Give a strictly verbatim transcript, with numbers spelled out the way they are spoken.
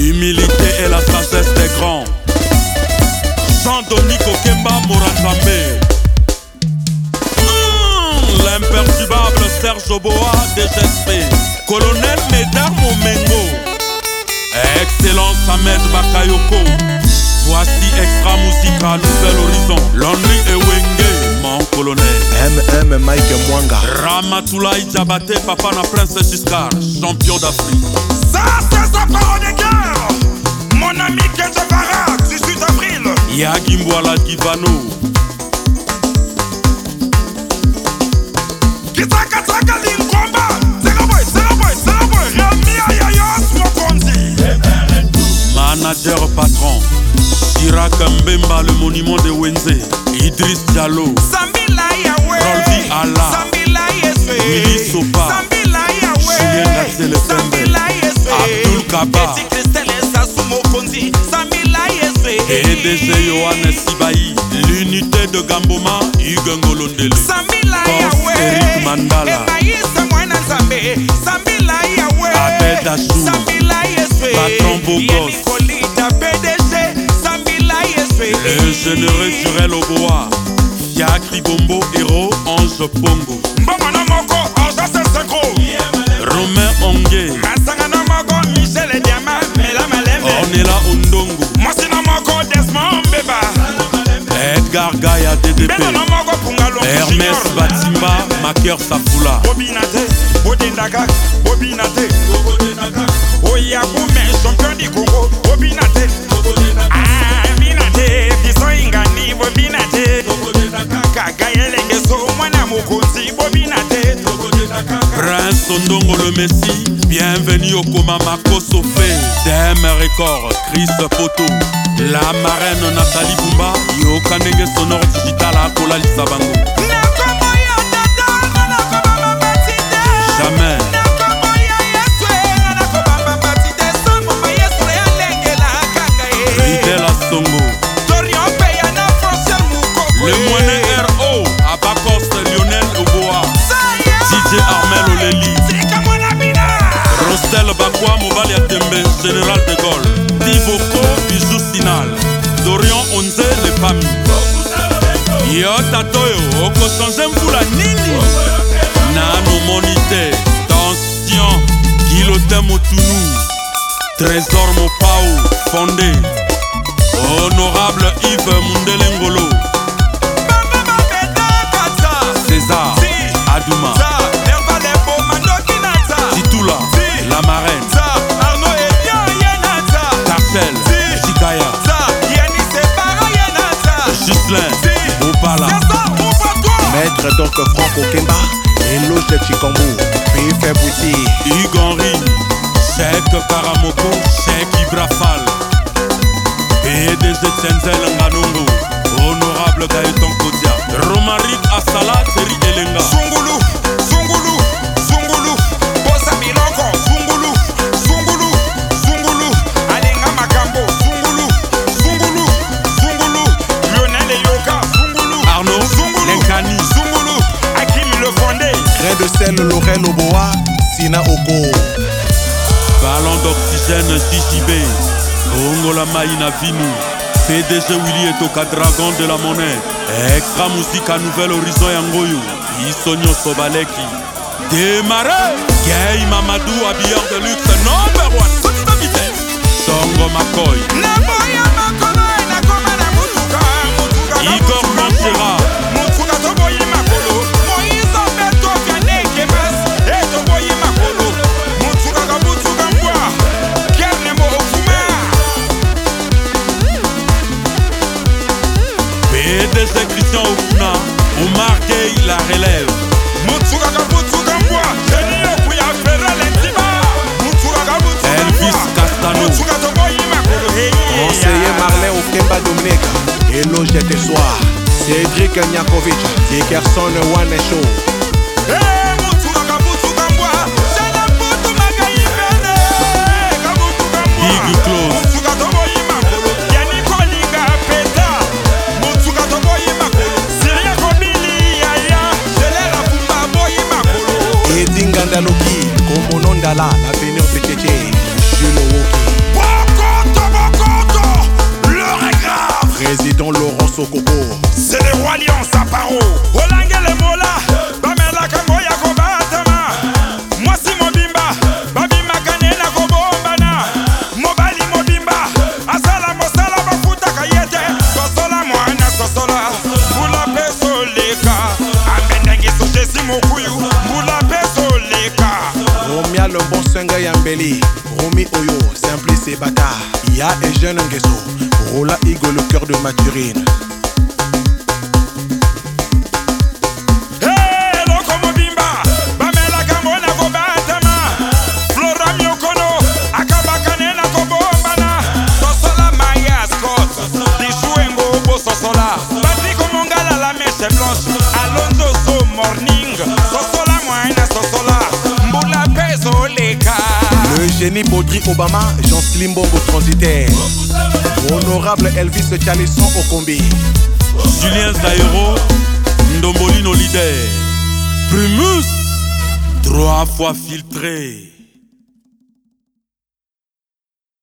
L'humilité et la sagesse des grands. Jean-Dominique Okemba Moranzambe. Mmh, L'imperturbable Serge Oboa D G S P. Colonel Médard Momengo. Excellence Ahmed Bakayoko. Voici Extra Musica Nouvel Horizon. Landry Ewenge, mon colonel. M M Mike Mwanga. Ramatoulaye Diabaté, papa na Prince Giscard, champion d'Afrique. Ça, c'est sa parole de guerre. Mon ami Kenzo Farah, dix-huit avril. Yagimboala Divano. Kitaka Taka Linkomba. Zero boy, zero boy, zero boy. Rami Ayayos Mokonzi. Manager patron. Chirac Mbemba, le monument de Wenze. Idriss Diallo. Sambila Yahweh. Rolvi Allah. Sambila Yeswe. Mili Sopa. Sambila Yahweh. Julien Gatze le Sambila Yeswe. Abdul Kaba. Petit Christelle Sassou Mokonzi. Sambila Yeswe. D G Yohannes Sibaï. L'unité de Gamboma, Hugues Ngolondele. Sambila Boss Eric Mandala. Emaïsa Mwana Nzambe. Sambila Yahweh. Abed Achou. Sambila Yeswe. Patron Bogos. Nicolita P D G. Sambila Yeswe. Le généreux Jurel Oboa. Fiacri Bombo, héros, Ange Pongo. Mbomana Moko, Ange Seseko. Romain Ongue. Masangana Moko, Michel Diama. Mela Malembe. Ornella Ondongo. Mosina Moko, Desmond Mbeba. Edgar Gaya D D P. Benona Moko, Pungalo. Hermès Batimba, Maker Safula. Bobinate, Bodindaka, Bobinate. Oyaboume, champion du Congo. Bobinate. Ah, Binate, Bisoingani, Bobinate. Kagayelenge so mwana Mokonzi, Bobinate. Prince Ondongo le Messi. Bienvenue au coma Makoso Fe. D M Record, Chris Poto. La marraine Nathalie Bumba. Yoka ndenge sonore digital à Kola Lisabango. Jamais. Ridela Songo. Le moyen R O. Abakos Lionel Oboa. D J Armel Oleli. Rostel Bakwa Mobali Atembe. Général de Gaulle. Tiboko Bijou Sinal. Dorian Onze Le Pami. Yo Tatoyo Oko Change Mfula Nini. Nano Monité. Tension. Guilotin Motounou. Trésor Mopao. Fondé. Honorable Yves Mundelengolo. César Adouma. Titoula. La marraine. Cartel. Chikaya. Gislain. Opala. Maître donc Franck Okemba. Éloge de Chikambu. P F Bouti. Hugues Henry. Cheikh Karamoko. Cheikh Ibrafal. P D G Tenzel Nganongo. Honorable Gaëtan Kodia. Romaric Asala. Seri Elenga. Zungulu, Zungulu, Zungulu, Bosa Biloko, Zungulu, Zungulu, Zungulu, Alenga Makambo, Zungulu, Zungulu, Zungulu, Lionel Yoka, Zungulu, Arnaud. Zungulu, Lenkani. Zungulu, Hakim Le Fondé. Grain de sel Laurel Oboa. Sina Oko. Ballon d'oxygène J J B. Ongola Maïna Vinu. P D G Willy Etoka Dragon de la Monnaie. Extra Musica Nouvel Horizon Yangoyo. Isonyo Sobaleki. Démarré. Gay Mamadou habilleur de luxe number one. Toute vitesse. Songo Makoy. Naboya Makolo, Nakoma na Mutuka, Mutuka. Igor Manchera. Mutuka Toboyi Makolo. Moïse Beto Fiane Kemas. Et Toboyi Makolo. Mutuka Kabutuka Mboa. Kerne Mo Okuma. P D G Christian Okuna. Omar Gay la relève. Mutuka Kabutuka Mboa. Jenny Okuya Ferra Lentiba. Mutuka Kabutuka Mboa. Elvis Castano. Mutuka Toboyi Makolo. Conseiller Marlin Okemba Dominica. Éloge de soir. Cédric Nyakovic. Dickerson One Show. Eh, Mutuka Kabutuka Mboa. Shana Putu Magayi Fene. Kabutuka Mboa. Big Close. Mutuka Toboyi Makolo. Yani Kolinga Peta. Mutuka Toboyi Makolo. Siria Kobili Yaya. Jelela Pumba Boyi Makolo. Edinga Ndaloki. Komono Ndala. L'avenir P T T. Jules Woki. Boko Sokopo. C'est le roi lion Saparo. Olangele mola, bamela kangoya kobatama. Mwasi mobimba, babima kanena kobombana. Mobali mobimba, asala mosala bafuta kayete. Sosola mwana sosola, mbula peso leka. Amendengi sojesi mokuyu, mbula peso leka. Romia le bon senga yambeli, Romi Oyo, Simplice et Bata. Ya et jeune Ngeso, Rola Igo le cœur de Maturine. Hey, loko mobimba, bamela kangona kobatama. Flora miokono, akabakane na kobombana. Sosola Maya Scott, Dishuengo bo sosola. Patrick Mongala la mèche blanche, Alonso so morning. Sosola moina sosola, mbula peso leka. Le génie Baudry Obama, Jean Slim Bongo transitaire. Honorable Elvis Chalisson au combi. Julien Zairo, Ndombolino leader. Primus, trois fois filtré.